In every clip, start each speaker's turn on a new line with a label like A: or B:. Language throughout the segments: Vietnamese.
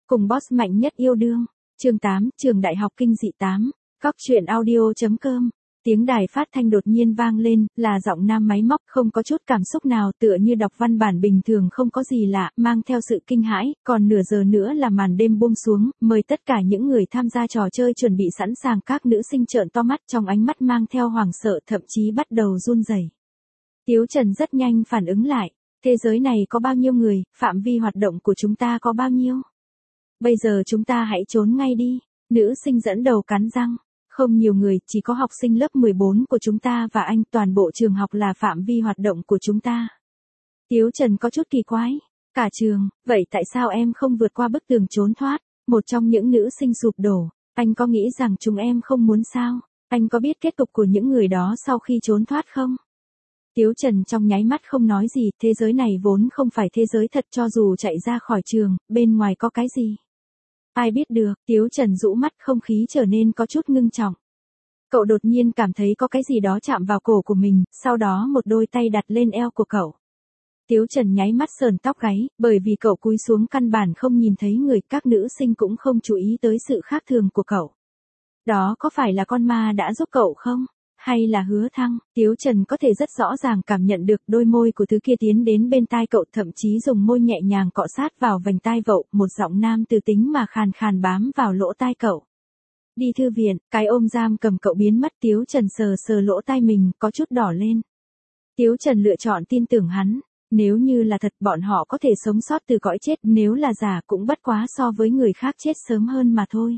A: Cùng boss mạnh nhất yêu đương. Chương 8, trường đại học kinh dị 8. Cóc truyện audio.com. Tiếng đài phát thanh đột nhiên vang lên, là giọng nam máy móc, không có chút cảm xúc nào, tựa như đọc văn bản bình thường, không có gì lạ, mang theo sự kinh hãi. Còn nửa giờ nữa là màn đêm buông xuống, mời tất cả những người tham gia trò chơi chuẩn bị sẵn sàng. Các nữ sinh trợn to mắt, trong ánh mắt mang theo hoảng sợ, thậm chí bắt đầu run rẩy. Tiếu Trần rất nhanh phản ứng lại. Thế giới này có bao nhiêu người, phạm vi hoạt động của chúng ta có bao nhiêu? Bây giờ chúng ta hãy trốn ngay đi. Nữ sinh dẫn đầu cắn răng. Không nhiều người, chỉ có học sinh lớp 14 của chúng ta và anh, toàn bộ trường học là phạm vi hoạt động của chúng ta. Tiếu Trần có chút kỳ quái. Cả trường, vậy tại sao em không vượt qua bức tường trốn thoát? Một trong những nữ sinh sụp đổ. Anh có nghĩ rằng chúng em không muốn sao? Anh có biết kết cục của những người đó sau khi trốn thoát không? Tiếu Trần trong nháy mắt không nói gì, thế giới này vốn không phải thế giới thật, cho dù chạy ra khỏi trường, bên ngoài có cái gì? Ai biết được, Tiếu Trần rũ mắt, không khí trở nên có chút ngưng trọng. Cậu đột nhiên cảm thấy có cái gì đó chạm vào cổ của mình, sau đó một đôi tay đặt lên eo của cậu. Tiếu Trần nháy mắt sờn tóc gáy, bởi vì cậu cúi xuống căn bản không nhìn thấy người, các nữ sinh cũng không chú ý tới sự khác thường của cậu. Đó có phải là con ma đã giúp cậu không? Hay là Hứa Thăng? Tiếu Trần có thể rất rõ ràng cảm nhận được đôi môi của thứ kia tiến đến bên tai cậu, thậm chí dùng môi nhẹ nhàng cọ sát vào vành tai cậu, một giọng nam từ tính mà khàn khàn bám vào lỗ tai cậu. Đi thư viện, cái ôm giam cầm cậu biến mất. Tiếu Trần sờ sờ lỗ tai mình, có chút đỏ lên. Tiếu Trần lựa chọn tin tưởng hắn. Nếu như là thật, bọn họ có thể sống sót từ cõi chết, nếu là giả cũng bất quá so với người khác chết sớm hơn mà thôi.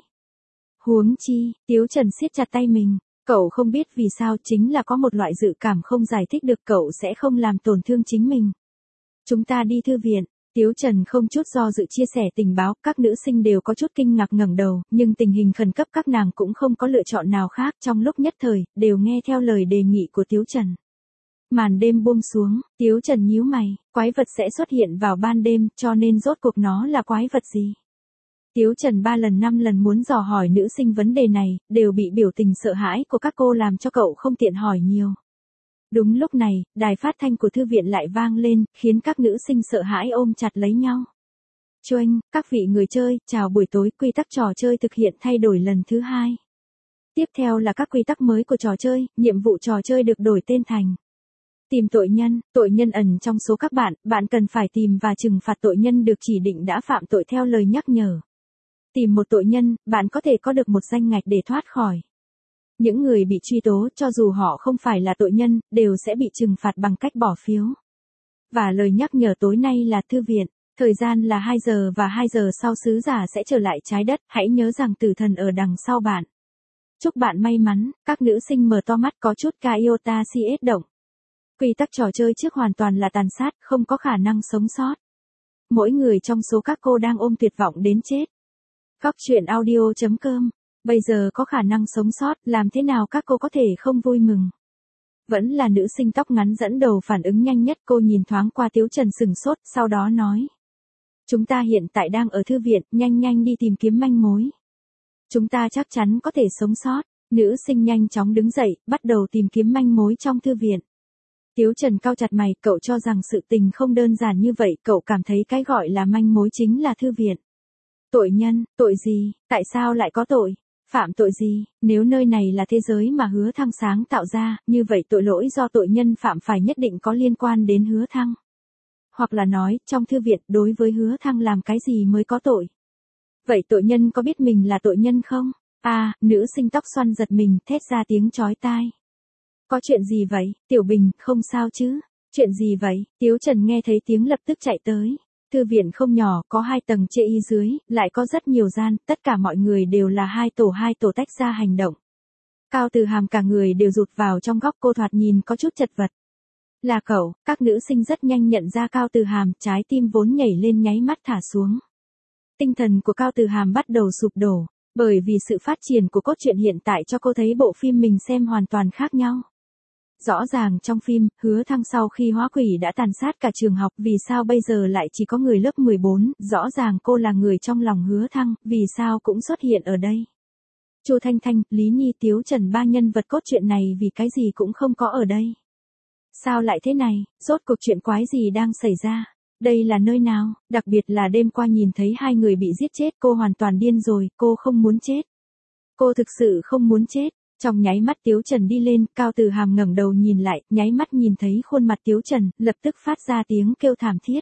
A: Huống chi, Tiếu Trần siết chặt tay mình. Cậu không biết vì sao, chính là có một loại dự cảm không giải thích được, cậu sẽ không làm tổn thương chính mình. Chúng ta đi thư viện. Tiếu Trần không chút do dự chia sẻ tình báo, các nữ sinh đều có chút kinh ngạc ngẩng đầu, nhưng tình hình khẩn cấp các nàng cũng không có lựa chọn nào khác, trong lúc nhất thời, đều nghe theo lời đề nghị của Tiếu Trần. Màn đêm buông xuống, Tiếu Trần nhíu mày, quái vật sẽ xuất hiện vào ban đêm, cho nên rốt cuộc nó là quái vật gì? Tiếu Trần 3 lần 5 lần muốn dò hỏi nữ sinh vấn đề này, đều bị biểu tình sợ hãi của các cô làm cho cậu không tiện hỏi nhiều. Đúng lúc này, đài phát thanh của thư viện lại vang lên, khiến các nữ sinh sợ hãi ôm chặt lấy nhau. Choanh, các vị người chơi, chào buổi tối, quy tắc trò chơi thực hiện thay đổi lần thứ 2. Tiếp theo là các quy tắc mới của trò chơi, nhiệm vụ trò chơi được đổi tên thành tìm tội nhân ẩn trong số các bạn, bạn cần phải tìm và trừng phạt tội nhân được chỉ định đã phạm tội theo lời nhắc nhở. Tìm một tội nhân, bạn có thể có được một danh ngạch để thoát khỏi. Những người bị truy tố, cho dù họ không phải là tội nhân, đều sẽ bị trừng phạt bằng cách bỏ phiếu. Và lời nhắc nhở tối nay là thư viện. Thời gian là 2 giờ và 2 giờ sau sứ giả sẽ trở lại trái đất. Hãy nhớ rằng tử thần ở đằng sau bạn. Chúc bạn may mắn. Các nữ sinh mở to mắt, có chút Iota CS động. Quy tắc trò chơi trước hoàn toàn là tàn sát, không có khả năng sống sót. Mỗi người trong số các cô đang ôm tuyệt vọng đến chết. Cóc truyện audio.com. Bây giờ có khả năng sống sót, làm thế nào các cô có thể không vui mừng? Vẫn là nữ sinh tóc ngắn dẫn đầu phản ứng nhanh nhất, cô nhìn thoáng qua Tiếu Trần sừng sốt, sau đó nói. Chúng ta hiện tại đang ở thư viện, nhanh đi tìm kiếm manh mối. Chúng ta chắc chắn có thể sống sót. Nữ sinh nhanh chóng đứng dậy, bắt đầu tìm kiếm manh mối trong thư viện. Tiếu Trần cau chặt mày, cậu cho rằng sự tình không đơn giản như vậy, cậu cảm thấy cái gọi là manh mối chính là thư viện. Tội nhân, tội gì, tại sao lại có tội? Phạm tội gì? Nếu nơi này là thế giới mà Hứa Thăng sáng tạo ra, như vậy tội lỗi do tội nhân phạm phải nhất định có liên quan đến Hứa Thăng. Hoặc là nói, trong thư viện, đối với Hứa Thăng làm cái gì mới có tội? Vậy tội nhân có biết mình là tội nhân không? Nữ sinh tóc xoăn giật mình, thét ra tiếng chói tai. Có chuyện gì vậy, Tiểu Bình, không sao chứ? Chuyện gì vậy? Tiếu Trần nghe thấy tiếng lập tức chạy tới. Thư viện không nhỏ, có 2 tầng chê y dưới, lại có rất nhiều gian, tất cả mọi người đều là hai tổ tách ra hành động. Cao Từ Hàm cả người đều rụt vào trong góc, cô thoạt nhìn có chút chật vật. Là cậu, các nữ sinh rất nhanh nhận ra Cao Từ Hàm, trái tim vốn nhảy lên nháy mắt thả xuống. Tinh thần của Cao Từ Hàm bắt đầu sụp đổ, bởi vì sự phát triển của cốt truyện hiện tại cho cô thấy bộ phim mình xem hoàn toàn khác nhau. Rõ ràng trong phim, Hứa Thăng sau khi hóa quỷ đã tàn sát cả trường học, vì sao bây giờ lại chỉ có người lớp 14, rõ ràng cô là người trong lòng Hứa Thăng, vì sao cũng xuất hiện ở đây. Chu Thanh Thanh, Lý Nhi, Tiếu Trần 3 nhân vật cốt truyện này vì cái gì cũng không có ở đây. Sao lại thế này, rốt cuộc chuyện quái gì đang xảy ra? Đây là nơi nào? Đặc biệt là đêm qua nhìn thấy hai người bị giết chết, cô hoàn toàn điên rồi, cô không muốn chết. Cô thực sự không muốn chết. Trong nháy mắt Tiếu Trần đi lên, Cao Từ Hàm ngẩng đầu nhìn lại, nháy mắt nhìn thấy khuôn mặt Tiếu Trần, lập tức phát ra tiếng kêu thảm thiết.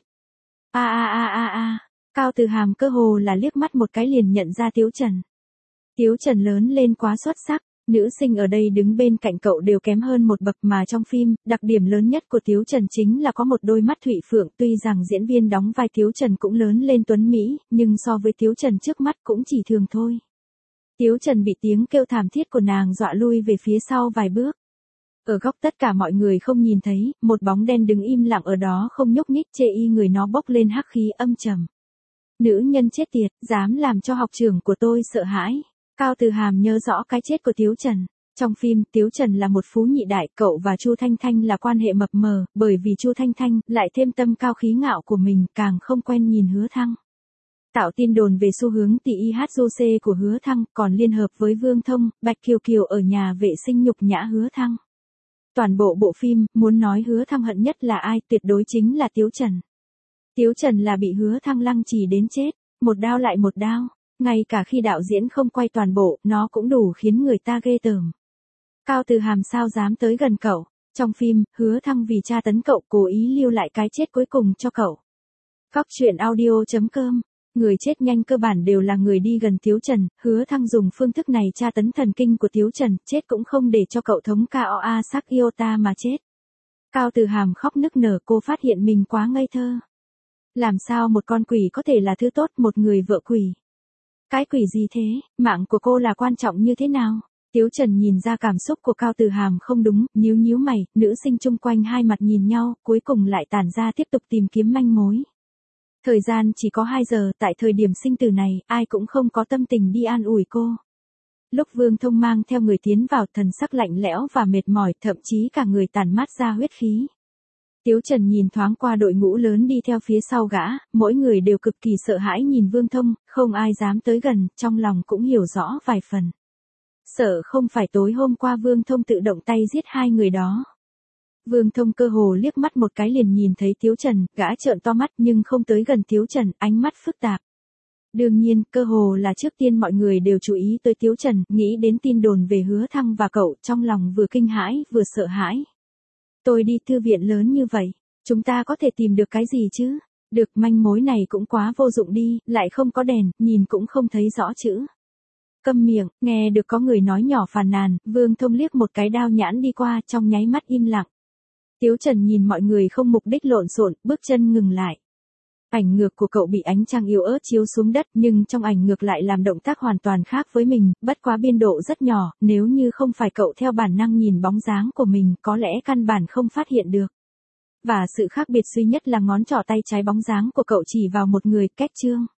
A: A a a a a. Cao Từ Hàm cơ hồ là liếc mắt một cái liền nhận ra Tiếu Trần. Tiếu Trần lớn lên quá xuất sắc, nữ sinh ở đây đứng bên cạnh cậu đều kém hơn một bậc, mà trong phim, đặc điểm lớn nhất của Tiếu Trần chính là có một đôi mắt thủy phượng, tuy rằng diễn viên đóng vai Tiếu Trần cũng lớn lên tuấn mỹ, nhưng so với Tiếu Trần trước mắt cũng chỉ thường thôi. Tiếu Trần bị tiếng kêu thảm thiết của nàng dọa lui về phía sau vài bước. Ở góc tất cả mọi người không nhìn thấy, một bóng đen đứng im lặng ở đó không nhúc nhích, chê y người nó bốc lên hắc khí âm trầm. Nữ nhân chết tiệt, dám làm cho học trưởng của tôi sợ hãi. Cao Từ Hàm nhớ rõ cái chết của Tiếu Trần. Trong phim, Tiếu Trần là một phú nhị đại, cậu và Chu Thanh Thanh là quan hệ mập mờ, bởi vì Chu Thanh Thanh lại thêm tâm cao khí ngạo của mình, càng không quen nhìn Hứa Thăng. Tạo tin đồn về xu hướng tỉ IHJC của Hứa Thăng, còn liên hợp với Vương Thông, Bạch Kiều Kiều ở nhà vệ sinh nhục nhã Hứa Thăng. Toàn bộ bộ phim, muốn nói Hứa Thăng hận nhất là ai, tuyệt đối chính là Tiếu Trần. Tiếu Trần là bị Hứa Thăng lăng trì đến chết, một đao lại một đao, ngay cả khi đạo diễn không quay toàn bộ, nó cũng đủ khiến người ta ghê tởm. Cao Từ Hàm sao dám tới gần cậu, trong phim, Hứa Thăng vì tra tấn cậu cố ý lưu lại cái chết cuối cùng cho cậu. Góc truyện audio.com. Người chết nhanh cơ bản đều là người đi gần Tiếu Trần, Hứa Thăng dùng phương thức này tra tấn thần kinh của Tiếu Trần, chết cũng không để cho cậu thống KOA sắc Iota mà chết. Cao Từ Hàm khóc nức nở, cô phát hiện mình quá ngây thơ. Làm sao một con quỷ có thể là thứ tốt, một người vợ quỷ? Cái quỷ gì thế, mạng của cô là quan trọng như thế nào? Tiếu Trần nhìn ra cảm xúc của Cao Từ Hàm không đúng, nhíu nhíu mày, nữ sinh chung quanh hai mặt nhìn nhau, cuối cùng lại tản ra tiếp tục tìm kiếm manh mối. Thời gian chỉ có 2 giờ, tại thời điểm sinh tử này, ai cũng không có tâm tình đi an ủi cô. Lúc Vương Thông mang theo người tiến vào, thần sắc lạnh lẽo và mệt mỏi, thậm chí cả người tản mát ra huyết khí. Tiếu Trần nhìn thoáng qua đội ngũ lớn đi theo phía sau gã, mỗi người đều cực kỳ sợ hãi nhìn Vương Thông, không ai dám tới gần, trong lòng cũng hiểu rõ vài phần. Sợ không phải tối hôm qua Vương Thông tự động tay giết hai người đó. Vương Thông cơ hồ liếc mắt một cái liền nhìn thấy Tiếu Trần, gã trợn to mắt nhưng không tới gần Tiếu Trần, ánh mắt phức tạp. Đương nhiên, cơ hồ là trước tiên mọi người đều chú ý tới Tiếu Trần, nghĩ đến tin đồn về Hứa Thăng và cậu, trong lòng vừa kinh hãi, vừa sợ hãi. Tôi đi thư viện lớn như vậy, chúng ta có thể tìm được cái gì chứ? Được, manh mối này cũng quá vô dụng đi, lại không có đèn, nhìn cũng không thấy rõ chữ. Câm miệng, nghe được có người nói nhỏ phàn nàn, Vương Thông liếc một cái đao nhãn đi qua, trong nháy mắt im lặng. Tiếu Trần nhìn mọi người không mục đích lộn xộn, bước chân ngừng lại. Ảnh ngược của cậu bị ánh trăng yếu ớt chiếu xuống đất, nhưng trong ảnh ngược lại làm động tác hoàn toàn khác với mình, bất quá biên độ rất nhỏ, nếu như không phải cậu theo bản năng nhìn bóng dáng của mình, có lẽ căn bản không phát hiện được. Và sự khác biệt duy nhất là ngón trỏ tay trái bóng dáng của cậu chỉ vào một người, Kết Trương.